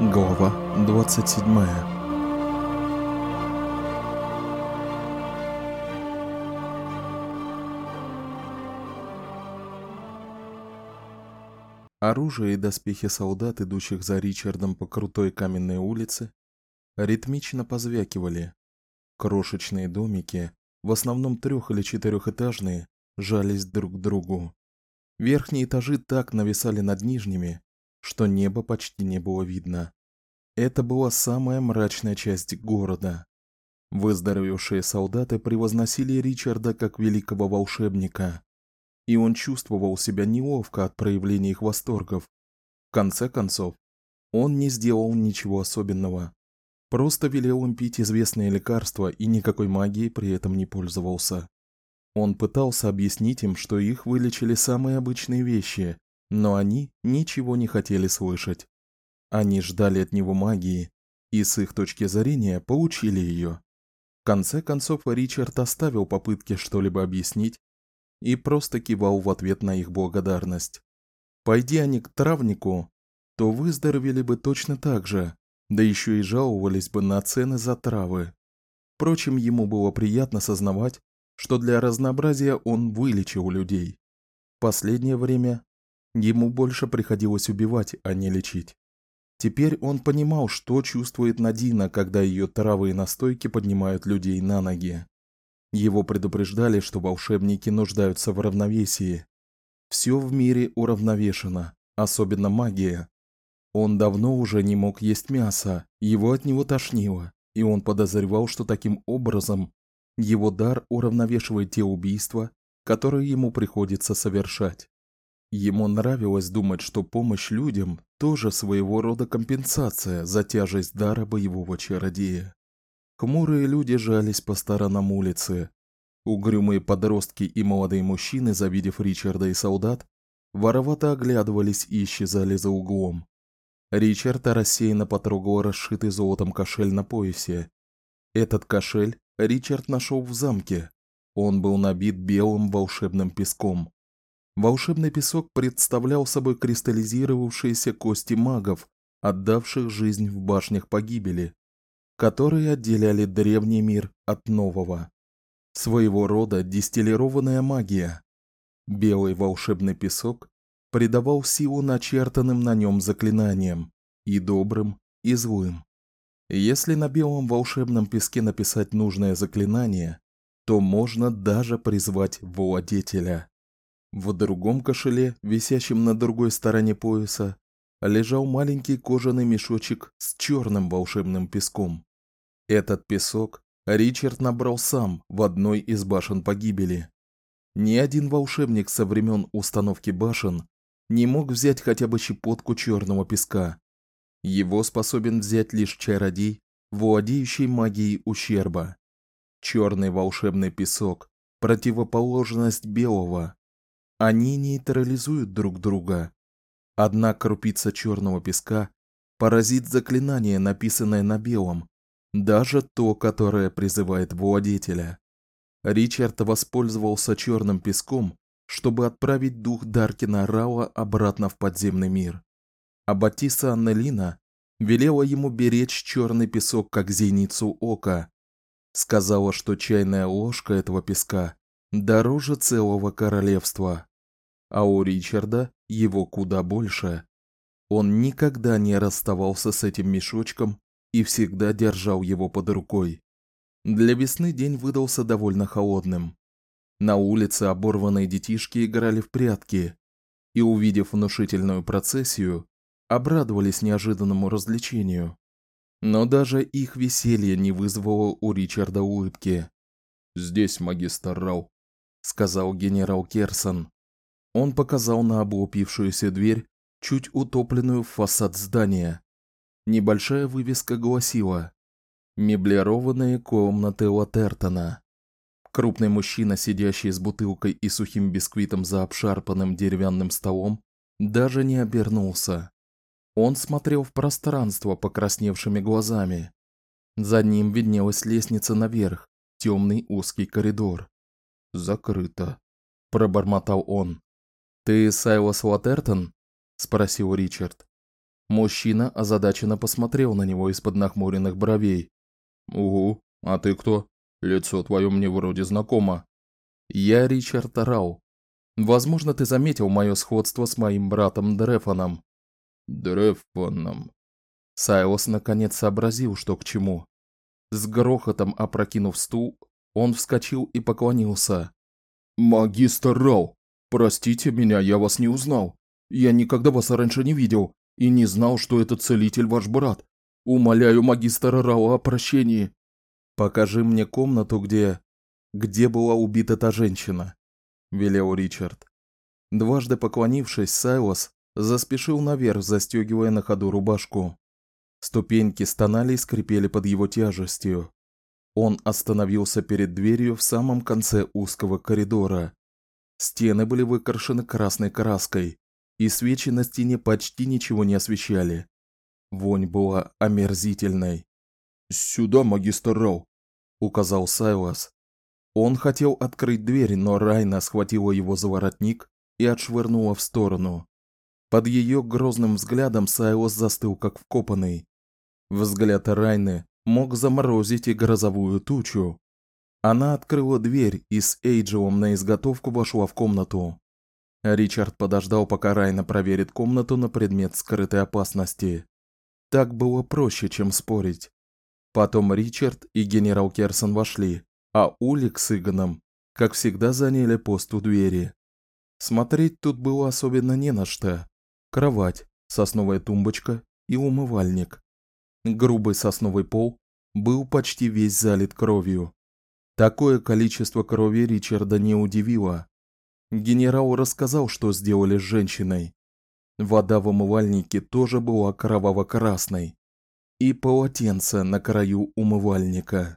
Глава 27. Оружие и доспехи солдат, идущих за Ричардом по крутой каменной улице, ритмично позвякивали. Крошечные домики, в основном 3- или 4-этажные, жались друг к другу. Верхние этажи так нависали над нижними, что небо почти не было видно. Это была самая мрачная часть города. Выздоровевшие солдаты превозносили Ричарда как великого волшебника, и он чувствовал себя неловко от проявления их восторгов. В конце концов, он не сделал ничего особенного. Просто велел им пить известные лекарства и никакой магией при этом не пользовался. Он пытался объяснить им, что их вылечили самые обычные вещи, но они ничего не хотели слышать. Они ждали от него магии, и с их точки зрения получили ее. В конце концов, Ричард оставил попытки что-либо объяснить и просто кивал в ответ на их благодарность. Пойди они к травнику, то выздоровели бы точно так же, да еще и жаловались бы на цены за травы. Впрочем, ему было приятно сознавать, что для разнообразия он вылечил людей. В последнее время ему больше приходилось убивать, а не лечить. Теперь он понимал, что чувствует Надина, когда ее травы и настойки поднимают людей на ноги. Его предупреждали, что волшебники нуждаются в равновесии. Все в мире уравновешено, особенно магия. Он давно уже не мог есть мясо, его от него тошнило, и он подозревал, что таким образом его дар уравновешивает те убийства, которые ему приходится совершать. Ему нравилось думать, что помощь людям тоже своего рода компенсация за тяжесть дара боевого чародея. Хмурые люди жались по сторонам улицы. Угрюмые подростки и молодые мужчины, завидев Ричарда и солдат, воровато оглядывались и исчезали за углом. Ричард рассеянно потрогал расшитый золотом кошель на поясе. Этот кошель Ричард нашел в замке. Он был набит белым волшебным песком. Волшебный песок представлял собой кристаллизировавшиеся кости магов, отдавших жизнь в башнях погибели, которые отделяли древний мир от нового. Своего рода дистиллированная магия. Белый волшебный песок придавал силу начертанным на нем заклинаниям, и добрым, и злым. Если на белом волшебном песке написать нужное заклинание, то можно даже призвать владетеля. В другом кошеле, висящем на другой стороне пояса, лежал маленький кожаный мешочек с черным волшебным песком. Этот песок Ричард набрал сам в одной из башен погибели. Ни один волшебник со времен установки башен не мог взять хотя бы щепотку черного песка. Его способен взять лишь чародей, владеющий магией ущерба. Черный волшебный песок – противоположность белого. Они нейтрализуют друг друга. Одна крупица черного песка поразит заклинание, написанное на белом, даже то, которое призывает владетеля. Ричард воспользовался черным песком, чтобы отправить дух Даркина Рауа обратно в подземный мир. А Батисса Аннелина велела ему беречь черный песок как зеницу ока. Сказала, что чайная ложка этого песка дороже целого королевства. А у Ричарда его куда больше. Он никогда не расставался с этим мешочком и всегда держал его под рукой. Для весны день выдался довольно холодным. На улице оборванные детишки играли в прятки и, увидев внушительную процессию, обрадовались неожиданному развлечению. Но даже их веселье не вызвало у Ричарда улыбки. «Здесь магистр Рау», — сказал генерал Керсон. Он показал на облупившуюся дверь, чуть утопленную в фасад здания. Небольшая вывеска гласила «Меблированные комнаты Латертона». Крупный мужчина, сидящий с бутылкой и сухим бисквитом за обшарпанным деревянным столом, даже не обернулся. Он смотрел в пространство покрасневшими глазами. За ним виднелась лестница наверх, темный узкий коридор. «Закрыто», – пробормотал он. «Ты Сайлас Латертон?» – спросил Ричард. Мужчина озадаченно посмотрел на него из-под нахмуренных бровей. «Угу, а ты кто? Лицо твое мне вроде знакомо». «Я Ричард Рау. Возможно, ты заметил мое сходство с моим братом Дрефоном». «Дрефоном». Сайлос наконец сообразил, что к чему. С грохотом опрокинув стул, он вскочил и поклонился. «Магистр Рау, простите меня, я вас не узнал. Я никогда вас раньше не видел и не знал, что этот целитель ваш брат. Умоляю магистра Рау о прощении. Покажи мне комнату, где была убита та женщина», – велел Ричард. Дважды поклонившись, Сайлос заспешил наверх, застегивая на ходу рубашку. Ступеньки стонали и скрипели под его тяжестью. Он остановился перед дверью в самом конце узкого коридора. Стены были выкрашены красной краской, и свечи на стене почти ничего не освещали. Вонь была омерзительной. «Сюда, магистр Рау», – указал Сайлос. Он хотел открыть дверь, но Райна схватила его за воротник и отшвырнула в сторону. Под ее грозным взглядом Сайлос застыл как вкопанный. Взгляд Райны мог заморозить и грозовую тучу. Она открыла дверь и с Эйджелом на изготовку вошла в комнату. Ричард подождал, пока Райна проверит комнату на предмет скрытой опасности. Так было проще, чем спорить. Потом Ричард и генерал Керсон вошли, а Улик с Игоном, как всегда, заняли пост у двери. Смотреть тут было особенно не на что. Кровать, сосновая тумбочка и умывальник. Грубый сосновый пол был почти весь залит кровью. Такое количество крови Ричарда не удивило. Генерал рассказал, что сделали с женщиной. Вода в умывальнике тоже была кроваво-красной. И полотенце на краю умывальника.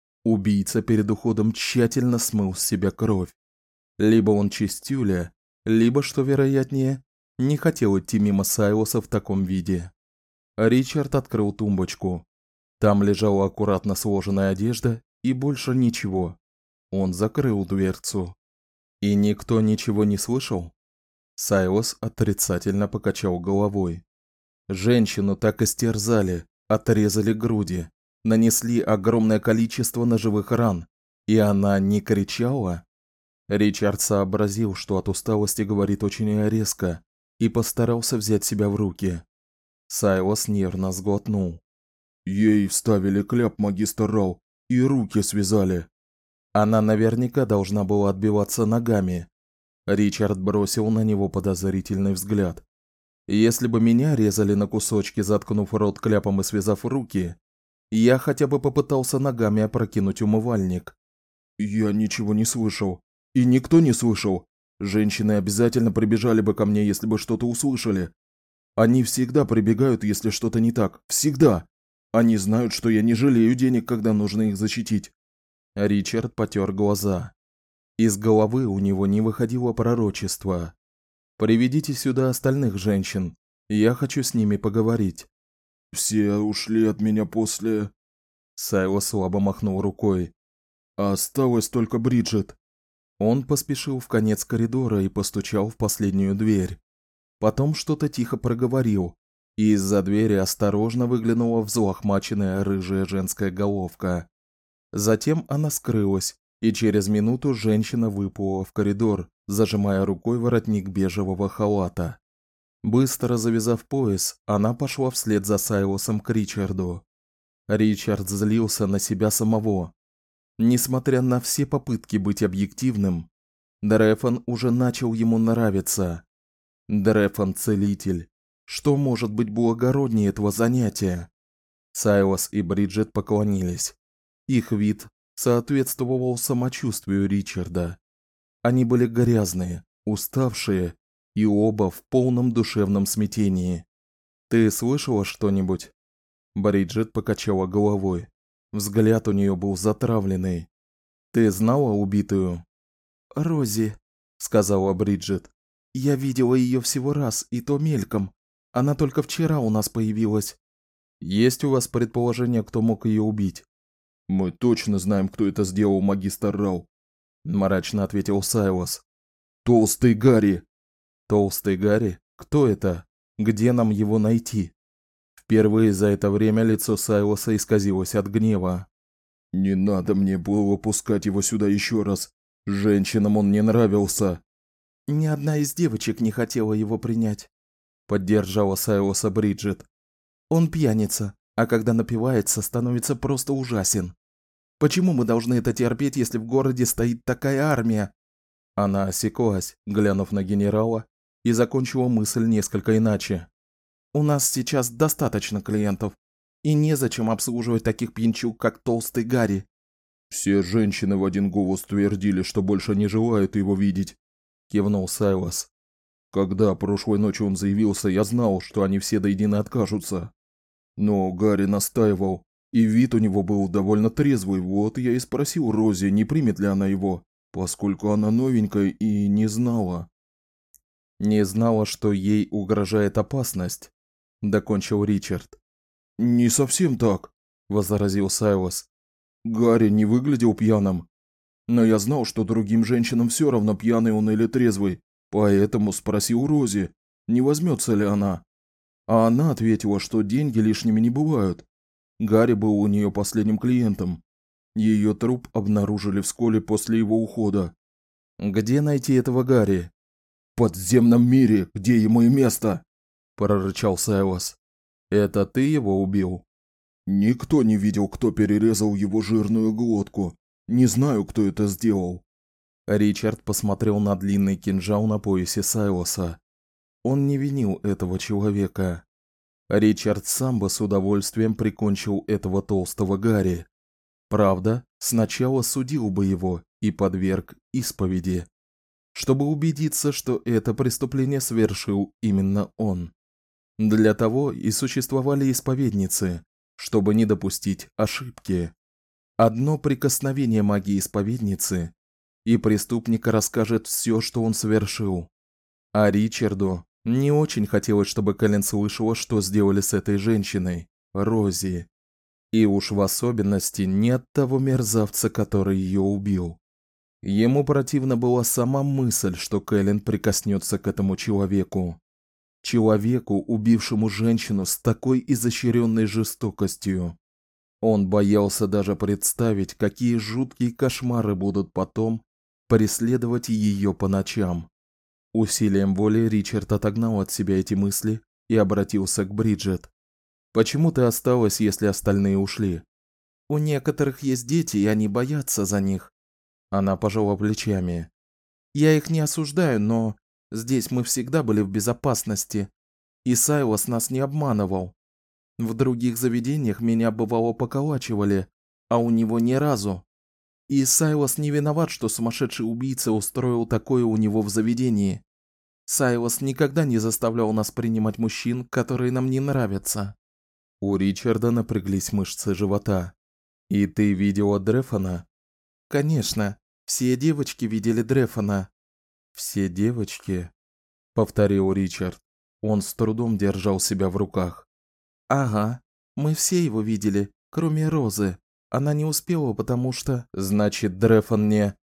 Убийца перед уходом тщательно смыл с себя кровь. Либо он чистюля, либо, что вероятнее, не хотел идти мимо Сайлоса в таком виде. Ричард открыл тумбочку. Там лежала аккуратно сложенная одежда и больше ничего. Он закрыл дверцу. И никто ничего не слышал? Сайлос отрицательно покачал головой. Женщину так истерзали, отрезали груди, нанесли огромное количество ножевых ран, и она не кричала? Ричард сообразил, что от усталости говорит очень резко, и постарался взять себя в руки. Сайлос нервно сглотнул. «Ей вставили кляп, магистр Рау, и руки связали». Она наверняка должна была отбиваться ногами. Ричард бросил на него подозрительный взгляд. Если бы меня резали на кусочки, заткнув рот кляпом и связав руки, я хотя бы попытался ногами опрокинуть умывальник. «Я ничего не слышал. И никто не слышал. Женщины обязательно прибежали бы ко мне, если бы что-то услышали. Они всегда прибегают, если что-то не так. Всегда. Они знают, что я не жалею денег, когда нужно их защитить». Ричард потер глаза. Из головы у него не выходило пророчество. «Приведите сюда остальных женщин. Я хочу с ними поговорить». «Все ушли от меня после...» Сайлос слабо махнул рукой. «Осталась только Бриджит». Он поспешил в конец коридора и постучал в последнюю дверь. Потом что-то тихо проговорил, и из-за двери осторожно выглянула взлохмаченная рыжая женская головка. Затем она скрылась, и через минуту женщина выплыла в коридор, зажимая рукой воротник бежевого халата. Быстро завязав пояс, она пошла вслед за Сайлосом к Ричарду. Ричард злился на себя самого. Несмотря на все попытки быть объективным, Дрефон уже начал ему нравиться. Дрефон – целитель. Что может быть благороднее этого занятия? Сайлос и Бриджит поклонились. Их вид соответствовал самочувствию Ричарда. Они были грязные, уставшие и оба в полном душевном смятении. «Ты слышала что-нибудь?» Бриджит покачала головой. Взгляд у нее был затравленный. «Ты знала убитую?» «Рози», — сказала Бриджит. «Я видела ее всего раз, и то мельком. Она только вчера у нас появилась». «Есть у вас предположение, кто мог ее убить?» «Мы точно знаем, кто это сделал, магистр Рау», — мрачно ответил Сайлос. «Толстый Гарри». «Толстый Гарри? Кто это? Где нам его найти?» Впервые за это время лицо Сайлоса исказилось от гнева. «Не надо мне было пускать его сюда еще раз. Женщинам он не нравился». «Ни одна из девочек не хотела его принять», — поддержала Сайлоса Бриджит. «Он пьяница, а когда напивается, становится просто ужасен. Почему мы должны это терпеть, если в городе стоит такая армия?» Она осеклась, глянув на генерала, и закончила мысль несколько иначе. «У нас сейчас достаточно клиентов, и незачем обслуживать таких пьянчуг, как толстый Гарри». «Все женщины в один голос твердили, что больше не желают его видеть», — кивнул Сайлос. «Когда прошлой ночью он заявился, я знал, что они все до единой откажутся. Но Гарри настаивал, и вид у него был довольно трезвый, вот я и спросил Рози, не примет ли она его, поскольку она новенькая и не знала». «Не знала, что ей угрожает опасность», — докончил Ричард. «Не совсем так», — возразил Сайлос. «Гарри не выглядел пьяным. Но я знал, что другим женщинам все равно, пьяный он или трезвый, поэтому спросил Рози, не возьмется ли она. А она ответила, что деньги лишними не бывают. Гарри был у нее последним клиентом. Ее труп обнаружили вскоре после его ухода». «Где найти этого Гарри?» «В подземном мире, где ему и место», — прорычал Сайлос. «Это ты его убил?» «Никто не видел, кто перерезал его жирную глотку. Не знаю, кто это сделал». Ричард посмотрел на длинный кинжал на поясе Сайлоса. Он не винил этого человека. Ричард сам бы с удовольствием прикончил этого толстого Гарри. Правда, сначала судил бы его и подверг исповеди, чтобы убедиться, что это преступление совершил именно он. Для того и существовали исповедницы, чтобы не допустить ошибки. Одно прикосновение магии исповедницы, и преступник расскажет все, что он совершил. А Ричарду не очень хотелось, чтобы Кэлен слышала, что сделали с этой женщиной, Рози. И уж в особенности не от того мерзавца, который ее убил. Ему противна была сама мысль, что Кэлен прикоснется к этому человеку. Человеку, убившему женщину с такой изощренной жестокостью. Он боялся даже представить, какие жуткие кошмары будут потом преследовать ее по ночам. Усилием воли Ричард отогнал от себя эти мысли и обратился к Бриджит. «Почему ты осталась, если остальные ушли?» «У некоторых есть дети, и они боятся за них». Она пожала плечами. «Я их не осуждаю, но здесь мы всегда были в безопасности, и Сайлос нас не обманывал. В других заведениях меня бывало поколачивали, а у него ни разу. И Сайлос не виноват, что сумасшедший убийца устроил такое у него в заведении. Сайлос никогда не заставлял нас принимать мужчин, которые нам не нравятся». У Ричарда напряглись мышцы живота. «И ты видела Дрефона?» «Конечно, все девочки видели Дрефона». «Все девочки?» — повторил Ричард. Он с трудом держал себя в руках. «Ага, мы все его видели, кроме Розы. Она не успела, потому что...» «Значит, Дрефон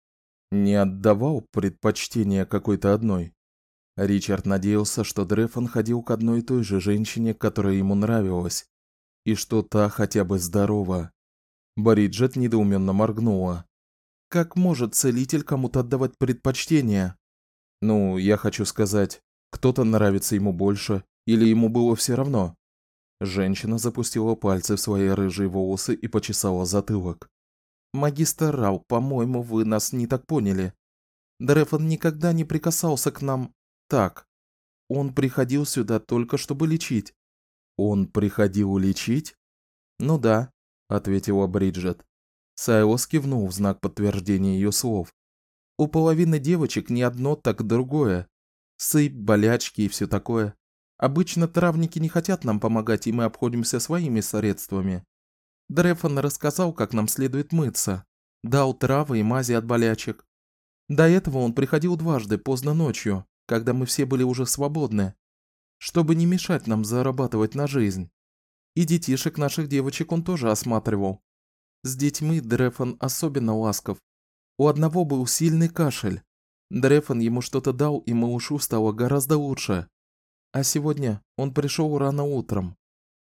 не отдавал предпочтение какой-то одной?» Ричард надеялся, что Дрефон ходил к одной и той же женщине, которая ему нравилась, и что та хотя бы здорова. Бриджит недоуменно моргнула. «Как может целитель кому-то отдавать предпочтение?» «Ну, я хочу сказать, кто-то нравится ему больше, или ему было все равно?» Женщина запустила пальцы в свои рыжие волосы и почесала затылок. «Магистр Рау, по-моему, вы нас не так поняли. Дрефон никогда не прикасался к нам так. Он приходил сюда только чтобы лечить». «Он приходил лечить?» «Ну да», — ответила Бриджит. Сайлос кивнул в знак подтверждения ее слов. «У половины девочек не одно, так другое. Сыпь, болячки и все такое. Обычно травники не хотят нам помогать, и мы обходимся своими средствами. Дрефон рассказал, как нам следует мыться. Дал травы и мази от болячек. До этого он приходил дважды, поздно ночью, когда мы все были уже свободны, чтобы не мешать нам зарабатывать на жизнь. И детишек наших девочек он тоже осматривал. С детьми Дрефон особенно ласков. У одного был сильный кашель. Дрефон ему что-то дал, и малышу стало гораздо лучше. А сегодня он пришел рано утром.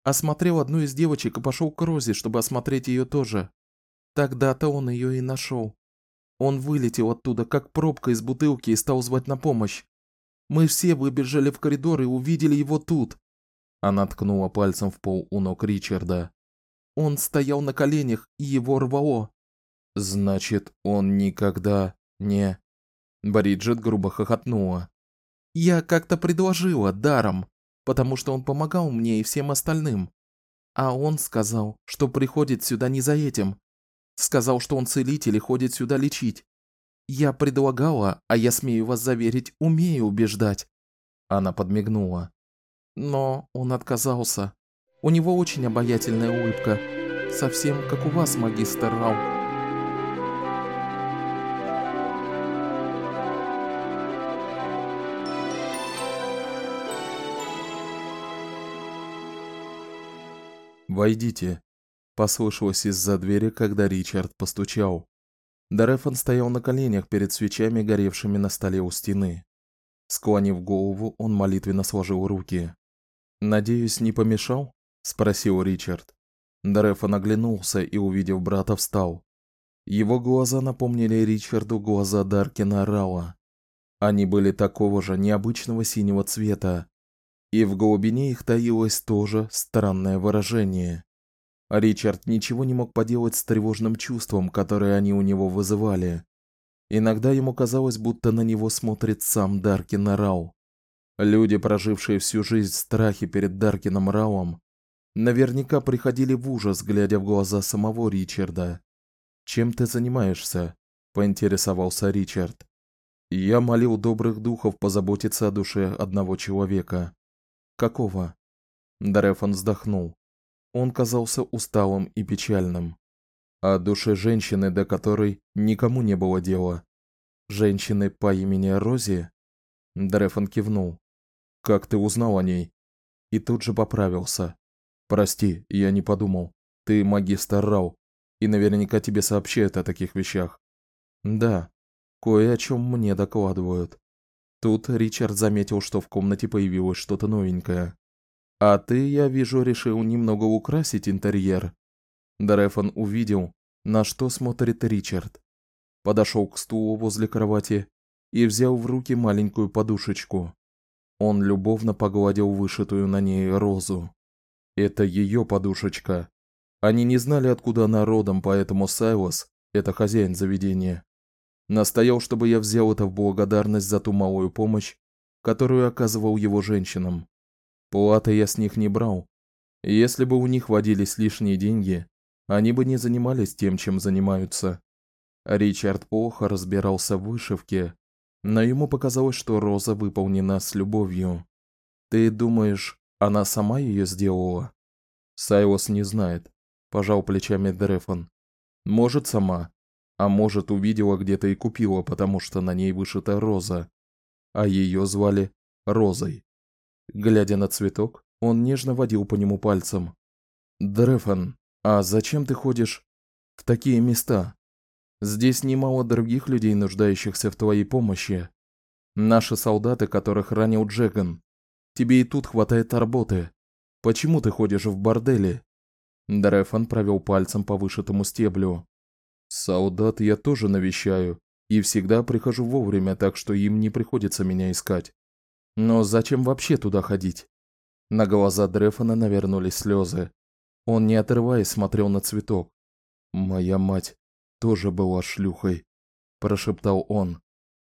осмотрел одну из девочек и пошел к Розе, чтобы осмотреть ее тоже. Тогда-то он ее и нашел. Он вылетел оттуда, как пробка из бутылки, и стал звать на помощь. Мы все выбежали в коридор и увидели его тут. Она ткнула пальцем в пол у ног Ричарда. Он стоял на коленях, и его рвало. Значит, он никогда не... Бриджит грубо хохотнула. Я как-то предложила даром, потому что он помогал мне и всем остальным. А он сказал, что приходит сюда не за этим. Сказал, что он целитель и ходит сюда лечить. Я предлагала, а я смею вас заверить, умею убеждать. Она подмигнула. Но он отказался. У него очень обаятельная улыбка, совсем как у вас, магистр Рау. «Войдите», – послышалось из-за двери, когда Ричард постучал. Дерефон стоял на коленях перед свечами, горевшими на столе у стены. Склонив голову, он молитвенно сложил руки. «Надеюсь, не помешал?» – спросил Ричард. Дерефон оглянулся и, увидев брата, встал. Его глаза напомнили Ричарду глаза Даркина Рауа. Они были такого же необычного синего цвета, и в глубине их таилось тоже странное выражение. Ричард ничего не мог поделать с тревожным чувством, которое они у него вызывали. Иногда ему казалось, будто на него смотрит сам Даркин Рау. Люди, прожившие всю жизнь в страхе перед Даркином Рауом, наверняка приходили в ужас, глядя в глаза самого Ричарда. «Чем ты занимаешься?» – поинтересовался Ричард. «Я молил добрых духов позаботиться о душе одного человека». «Какого?» Дерефон вздохнул. Он казался усталым и печальным. О душе женщины, до которой никому не было дела. «Женщины по имени Рози?» Дерефон кивнул. «Как ты узнал о ней?» И тут же поправился. «Прости, я не подумал. Ты магистр Рау, и наверняка тебе сообщают о таких вещах». «Да, кое о чем мне докладывают». Тут Ричард заметил, что в комнате появилось что-то новенькое. «А ты, я вижу, решил немного украсить интерьер». Дерефон увидел, на что смотрит Ричард. Подошел к стулу возле кровати и взял в руки маленькую подушечку. Он любовно погладил вышитую на ней розу. Это ее подушечка. Они не знали, откуда она родом, поэтому Сайлос, это хозяин заведения, настоял, чтобы я взял это в благодарность за ту малую помощь, которую оказывал его женщинам. Платы я с них не брал. Если бы у них водились лишние деньги, они бы не занимались тем, чем занимаются. Ричард плохо разбирался в вышивке, но ему показалось, что роза выполнена с любовью. «Ты думаешь, она сама ее сделала?» «Сайлос не знает», – пожал плечами Дерефон. «Может, сама. А может, увидела где-то и купила, потому что на ней вышита роза. А ее звали Розой». Глядя на цветок, он нежно водил по нему пальцем. «Дерефон, а зачем ты ходишь в такие места? Здесь немало других людей, нуждающихся в твоей помощи. Наши солдаты, которых ранил Джеган. Тебе и тут хватает работы. Почему ты ходишь в бордели?» Дерефон провел пальцем по вышитому стеблю. «Солдат я тоже навещаю, и всегда прихожу вовремя, так что им не приходится меня искать. Но зачем вообще туда ходить?» На глаза Дерефона навернулись слезы. Он, не отрываясь, смотрел на цветок. «Моя мать тоже была шлюхой», – прошептал он.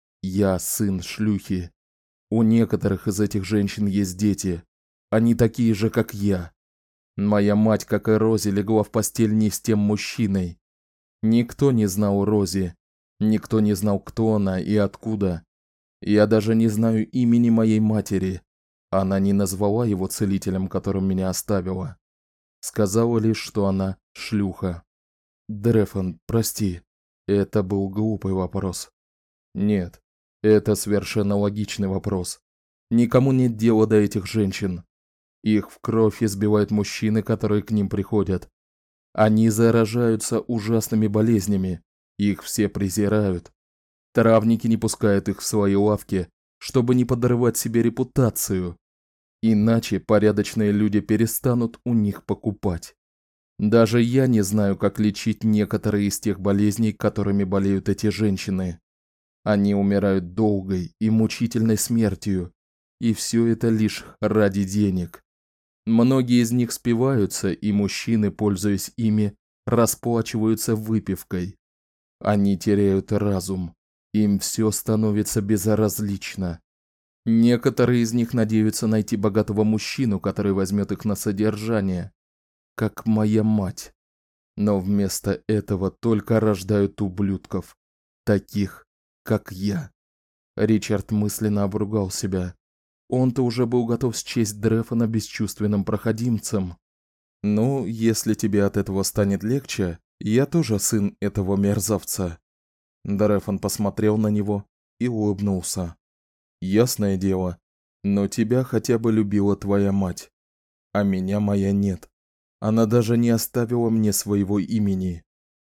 «Я сын шлюхи. У некоторых из этих женщин есть дети. Они такие же, как я. Моя мать, как и Рози, легла в постель не с тем мужчиной. Никто не знал Рози. Никто не знал, кто она и откуда. Я даже не знаю имени моей матери. Она не назвала его целителем, которым меня оставила. Сказала лишь, что она шлюха. Дерефон, прости, это был глупый вопрос». «Нет, это совершенно логичный вопрос. Никому нет дела до этих женщин. Их в кровь избивают мужчины, которые к ним приходят. Они заражаются ужасными болезнями, их все презирают. Травники не пускают их в свои лавки, чтобы не подорвать себе репутацию. Иначе порядочные люди перестанут у них покупать. Даже я не знаю, как лечить некоторые из тех болезней, которыми болеют эти женщины. Они умирают долгой и мучительной смертью, и все это лишь ради денег. Многие из них спиваются, и мужчины, пользуясь ими, расплачиваются выпивкой. Они теряют разум, им все становится безразлично. Некоторые из них надеются найти богатого мужчину, который возьмет их на содержание, как моя мать. Но вместо этого только рождают ублюдков, таких, как я. Ричард мысленно обругал себя. Он-то уже был готов счесть Дрефона бесчувственным проходимцем. Ну, если тебе от этого станет легче, я тоже сын этого мерзавца. Дрефон посмотрел на него и улыбнулся. Ясное дело, но тебя хотя бы любила твоя мать, а меня моя нет. Она даже не оставила мне своего имени.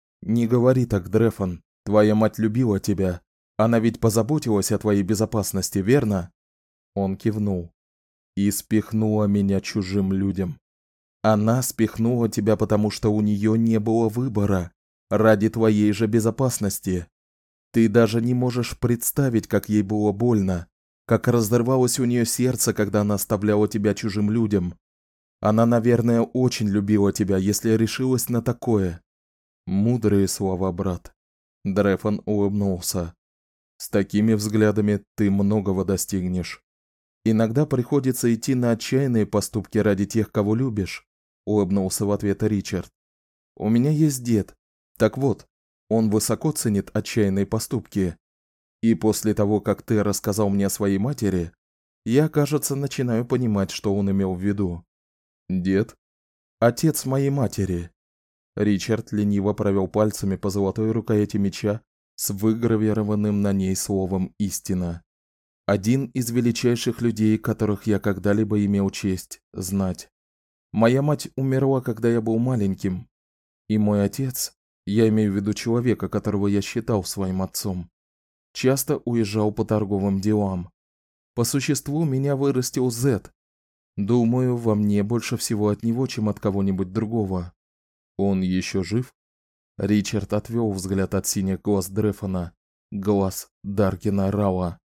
Не говори так, Дрефон. Твоя мать любила тебя. Она ведь позаботилась о твоей безопасности, верно? Он кивнул. И спихнула меня чужим людям. Она спихнула тебя, потому что у нее не было выбора, ради твоей же безопасности. Ты даже не можешь представить, как ей было больно, как разорвалось у нее сердце, когда она оставляла тебя чужим людям. Она, наверное, очень любила тебя, если решилась на такое. Мудрые слова, брат. Дрефон улыбнулся. С такими взглядами ты многого достигнешь. Иногда приходится идти на отчаянные поступки ради тех, кого любишь, улыбнулся в ответ Ричард. У меня есть дед. Так вот, он высоко ценит отчаянные поступки. И после того, как ты рассказал мне о своей матери, я, кажется, начинаю понимать, что он имел в виду. Дед? Отец моей матери. Ричард лениво провел пальцами по золотой рукояти меча с выгравированным на ней словом «Истина». Один из величайших людей, которых я когда-либо имел честь знать. Моя мать умерла, когда я был маленьким, и мой отец, я имею в виду человека, которого я считал своим отцом, часто уезжал по торговым делам. По существу меня вырастил Зет. Думаю, во мне больше всего от него, чем от кого-нибудь другого. Он еще жив? Ричард отвел взгляд от синих глаз Дрефона, глаз Даркина Рауа.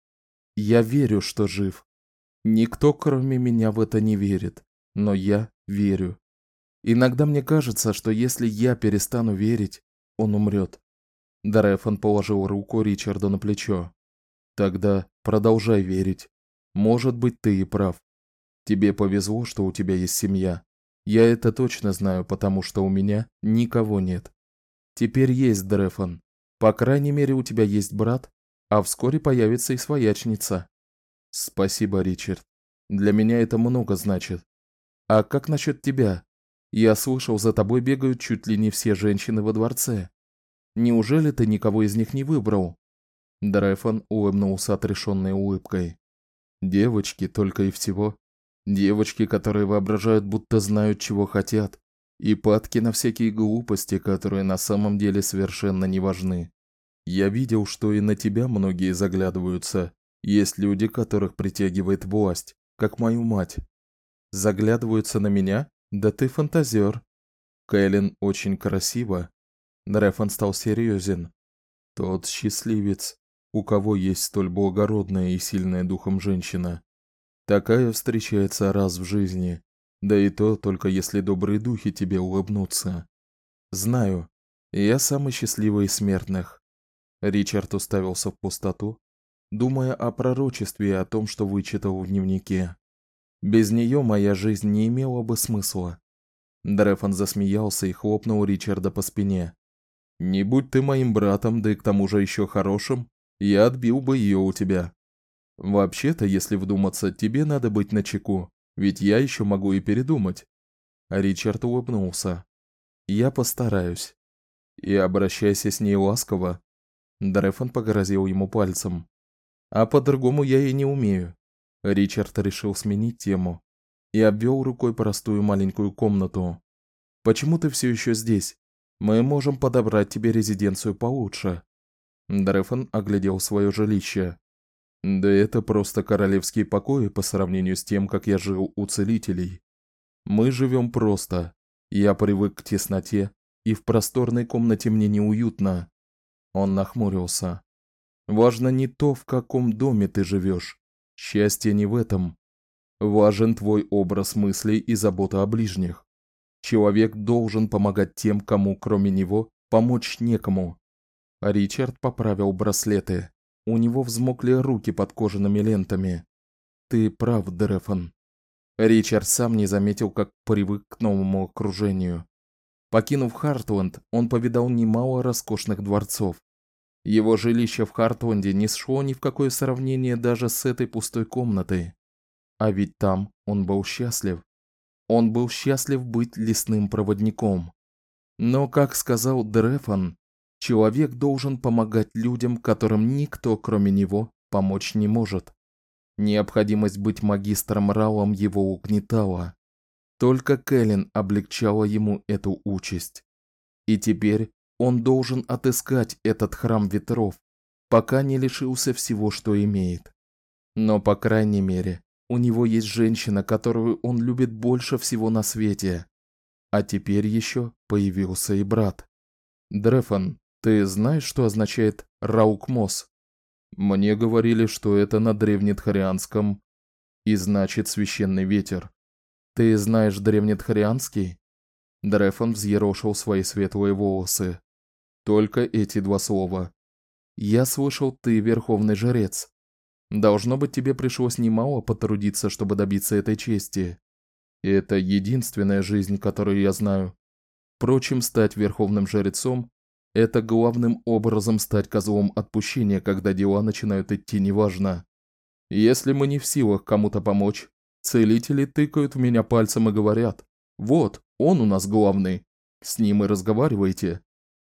Я верю, что жив. Никто, кроме меня, в это не верит, но я верю. Иногда мне кажется, что если я перестану верить, он умрет. Дрефон положил руку Ричарду на плечо. Тогда продолжай верить. Может быть, ты и прав. Тебе повезло, что у тебя есть семья. Я это точно знаю, потому что у меня никого нет. Теперь есть Дрефон. По крайней мере, у тебя есть брат, а вскоре появится и своячница. Спасибо, Ричард. Для меня это много значит. А как насчет тебя? Я слышал, за тобой бегают чуть ли не все женщины во дворце. Неужели ты никого из них не выбрал? Дрефон улыбнулся отрешенной улыбкой. Девочки только и всего. Девочки, которые воображают, будто знают, чего хотят, и падки на всякие глупости, которые на самом деле совершенно не важны. Я видел, что и на тебя многие заглядываются. Есть люди, которых притягивает власть, как мою мать. Заглядываются на меня? Да ты фантазер. Кэлен очень красива. Дрефон стал серьезен. Тот счастливец, у кого есть столь благородная и сильная духом женщина. Такая встречается раз в жизни, да и то только если добрые духи тебе улыбнутся. Знаю, я самый счастливый из смертных. Ричард уставился в пустоту, думая о пророчестве и о том, что вычитал в дневнике. Без нее моя жизнь не имела бы смысла. Дрефон засмеялся и хлопнул Ричарда по спине. Не будь ты моим братом, да и к тому же еще хорошим, я отбил бы ее у тебя. Вообще-то, если вдуматься, тебе надо быть начеку, ведь я еще могу и передумать. Ричард улыбнулся. Я постараюсь. И обращайся с ней ласково. Дрефон погрозил ему пальцем. А по-другому я и не умею. Ричард решил сменить тему и обвел рукой простую маленькую комнату. Почему ты все еще здесь? Мы можем подобрать тебе резиденцию получше. Дрефон оглядел свое жилище. Да это просто королевские покои по сравнению с тем, как я жил у целителей. Мы живем просто. Я привык к тесноте, и в просторной комнате мне неуютно. Он нахмурился. Важно не то, в каком доме ты живешь. Счастье не в этом. Важен твой образ мыслей и забота о ближних. Человек должен помогать тем, кому, кроме него, помочь некому. Ричард поправил браслеты. У него взмокли руки под кожаными лентами. Ты прав, Дрефон. Ричард сам не заметил, как привык к новому окружению. Покинув Хартленд, он повидал немало роскошных дворцов. Его жилище в Хартленде не шло ни в какое сравнение даже с этой пустой комнатой. А ведь там он был счастлив. Он был счастлив быть лесным проводником. Но, как сказал Дрефон, человек должен помогать людям, которым никто, кроме него, помочь не может. Необходимость быть магистром Рауом его угнетала. Только Кэлен облегчала ему эту участь. И теперь он должен отыскать этот храм ветров, пока не лишился всего, что имеет. Но, по крайней мере, у него есть женщина, которую он любит больше всего на свете. А теперь еще появился и брат. Дрефон, ты знаешь, что означает Раукмос? Мне говорили, что это на древнетхарианском и значит священный ветер. Ты знаешь древнетхарианский? Дрефон взъерошил свои светлые волосы. Только эти два слова. Я слышал, ты верховный жрец. Должно быть, тебе пришлось немало потрудиться, чтобы добиться этой чести. Это единственная жизнь, которую я знаю. Впрочем, стать верховным жрецом – это главным образом стать козлом отпущения, когда дела начинают идти неважно. Если мы не в силах кому-то помочь, целители тыкают в меня пальцем и говорят: «Вот, он у нас главный, с ним и разговаривайте».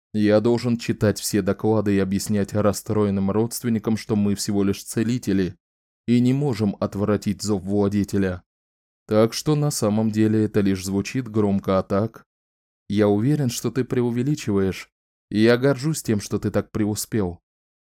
Я должен читать все доклады и объяснять расстроенным родственникам, что мы всего лишь целители и не можем отвратить зов владетеля. Так что на самом деле это лишь звучит громко, а так... Я уверен, что ты преувеличиваешь, и я горжусь тем, что ты так преуспел.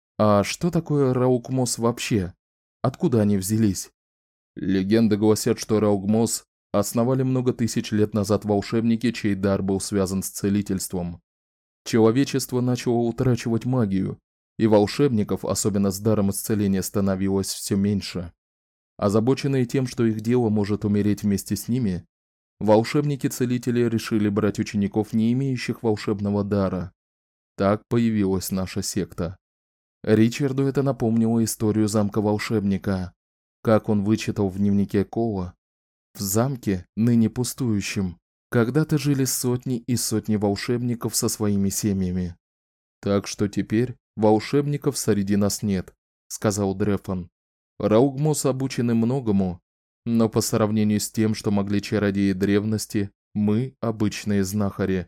А что такое Раукмос вообще? Откуда они взялись? Легенды гласят, что Раукмос основали много тысяч лет назад волшебники, чей дар был связан с целительством. Человечество начало утрачивать магию, и волшебников, особенно с даром исцеления, становилось все меньше. Озабоченные тем, что их дело может умереть вместе с ними, волшебники-целители решили брать учеников, не имеющих волшебного дара. Так появилась наша секта. Ричарду это напомнило историю замка волшебника, как он вычитал в дневнике Кола. В замке, ныне пустующем, когда-то жили сотни и сотни волшебников со своими семьями. Так что теперь волшебников среди нас нет, сказал Дрефон. Раугмос обучены многому, но по сравнению с тем, что могли чародеи древности, мы обычные знахари.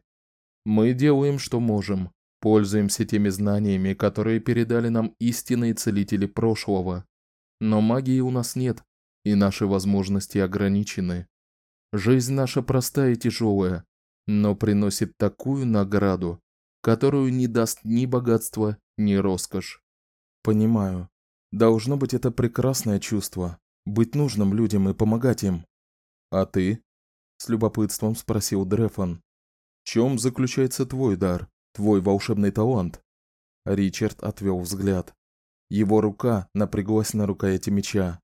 Мы делаем, что можем, пользуемся теми знаниями, которые передали нам истинные целители прошлого. Но магии у нас нет, и наши возможности ограничены. Жизнь наша простая и тяжелая, но приносит такую награду, которую не даст ни богатство, ни роскошь. Понимаю. Должно быть, это прекрасное чувство быть нужным людям и помогать им. А ты? С любопытством спросил Дрефон. В чем заключается твой дар, твой волшебный талант? Ричард отвел взгляд. Его рука напряглась на рукояти меча.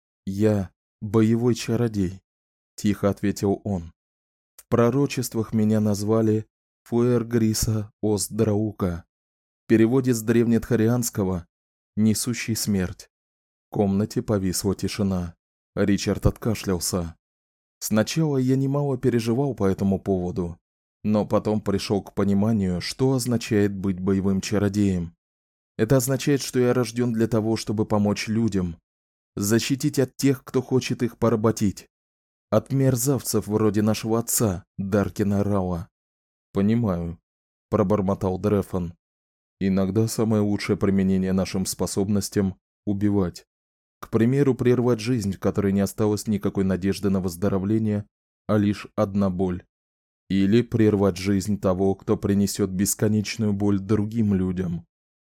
Я боевой чародей, тихо ответил он. В пророчествах меня назвали Фуэр-Гриса Ост-Драука. В переводе с древнетхарианского «несущий смерть». В комнате повисла тишина. Ричард откашлялся. Сначала я немало переживал по этому поводу, но потом пришел к пониманию, что означает быть боевым чародеем. Это означает, что я рожден для того, чтобы помочь людям, защитить от тех, кто хочет их поработить. От мерзавцев вроде нашего отца, Даркина Рауа. Понимаю, пробормотал Дрефон. Иногда самое лучшее применение нашим способностям – убивать. К примеру, прервать жизнь, в которой не осталось никакой надежды на выздоровление, а лишь одна боль. Или прервать жизнь того, кто принесет бесконечную боль другим людям.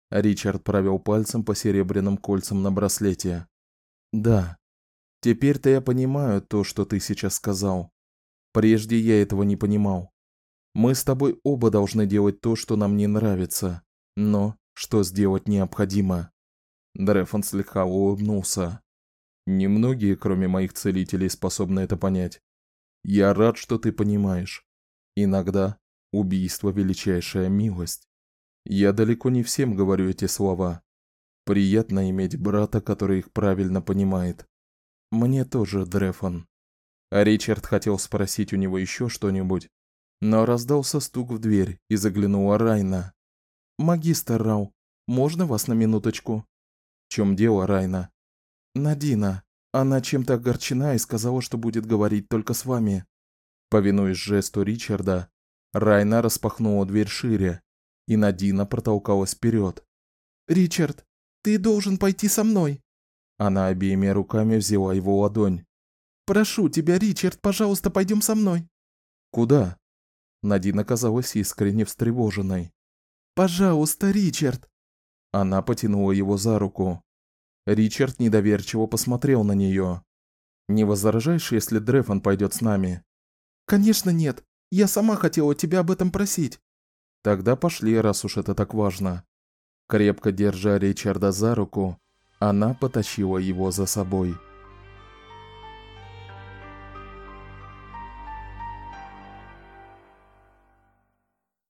Ричард провел пальцем по серебряным кольцам на браслете. Да. Теперь-то я понимаю то, что ты сейчас сказал. Прежде я этого не понимал. Мы с тобой оба должны делать то, что нам не нравится, но что сделать необходимо. Дрефон слегка улыбнулся. Немногие, кроме моих целителей, способны это понять. Я рад, что ты понимаешь. Иногда убийство — величайшая милость. Я далеко не всем говорю эти слова. Приятно иметь брата, который их правильно понимает. Мне тоже, Дрефон. А Ричард хотел спросить у него еще что-нибудь, но раздался стук в дверь, и заглянула Райна. «Магистр Рау, можно вас на минуточку?» «В чем дело, Райна?» «Надина. Она чем-то огорчена и сказала, что будет говорить только с вами». Повинуясь жесту Ричарда, Райна распахнула дверь шире, и Надина протолкалась вперед. «Ричард, ты должен пойти со мной!» Она обеими руками взяла его ладонь. «Прошу тебя, Ричард, пожалуйста, пойдем со мной!» «Куда?» Надина казалась искренне встревоженной. «Пожалуйста, Ричард!» Она потянула его за руку. Ричард недоверчиво посмотрел на нее. «Не возражаешь, если Дрефон пойдет с нами?» «Конечно нет. Я сама хотела тебя об этом просить». «Тогда пошли, раз уж это так важно». Крепко держа Ричарда за руку, она потащила его за собой.